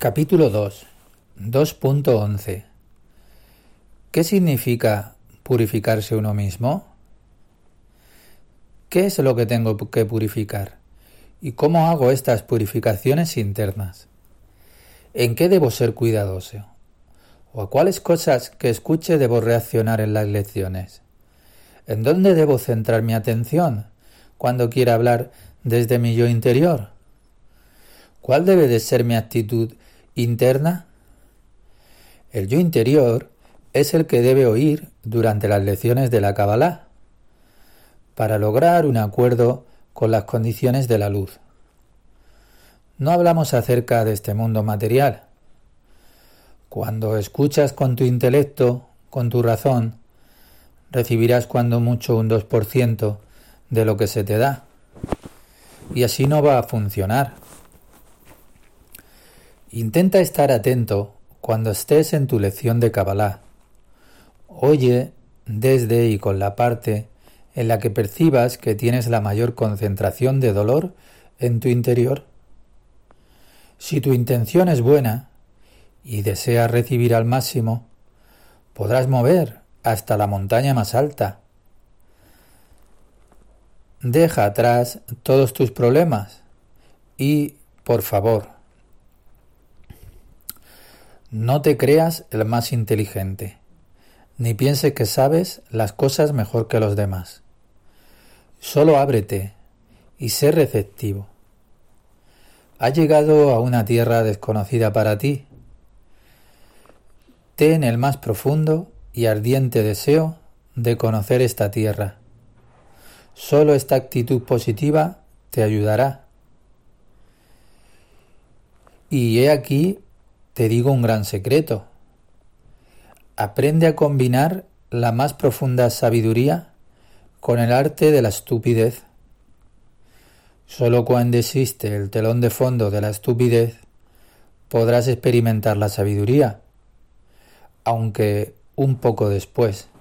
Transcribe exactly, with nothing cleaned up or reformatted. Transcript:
Capítulo dos, dos punto once. ¿Qué significa purificarse uno mismo? ¿Qué es lo que tengo que purificar? ¿Y cómo hago estas purificaciones internas? ¿En qué debo ser cuidadoso? ¿O a cuáles cosas que escuche debo reaccionar en las lecciones? ¿En dónde debo centrar mi atención cuando quiera hablar desde mi yo interior? ¿Cuál debe de ser mi actitud interna? El yo interior es el que debe oír durante las lecciones de la Kabbalah para lograr un acuerdo con las condiciones de la luz. No hablamos acerca de este mundo material. Cuando escuchas con tu intelecto, con tu razón, recibirás cuando mucho un dos por ciento de lo que se te da. Y así no va a funcionar. Intenta estar atento cuando estés en tu lección de Kabbalah. Oye desde y con la parte en la que percibas que tienes la mayor concentración de dolor en tu interior. Si tu intención es buena y deseas recibir al máximo, podrás mover hasta la montaña más alta. Deja atrás todos tus problemas y, por favor, no te creas el más inteligente, ni pienses que sabes las cosas mejor que los demás. Solo ábrete y sé receptivo. Has llegado a una tierra desconocida para ti. Ten el más profundo y ardiente deseo de conocer esta tierra. Solo esta actitud positiva te ayudará. Y he aquí te digo un gran secreto. Aprende a combinar la más profunda sabiduría con el arte de la estupidez. Solo cuando existe el telón de fondo de la estupidez podrás experimentar la sabiduría, aunque un poco después.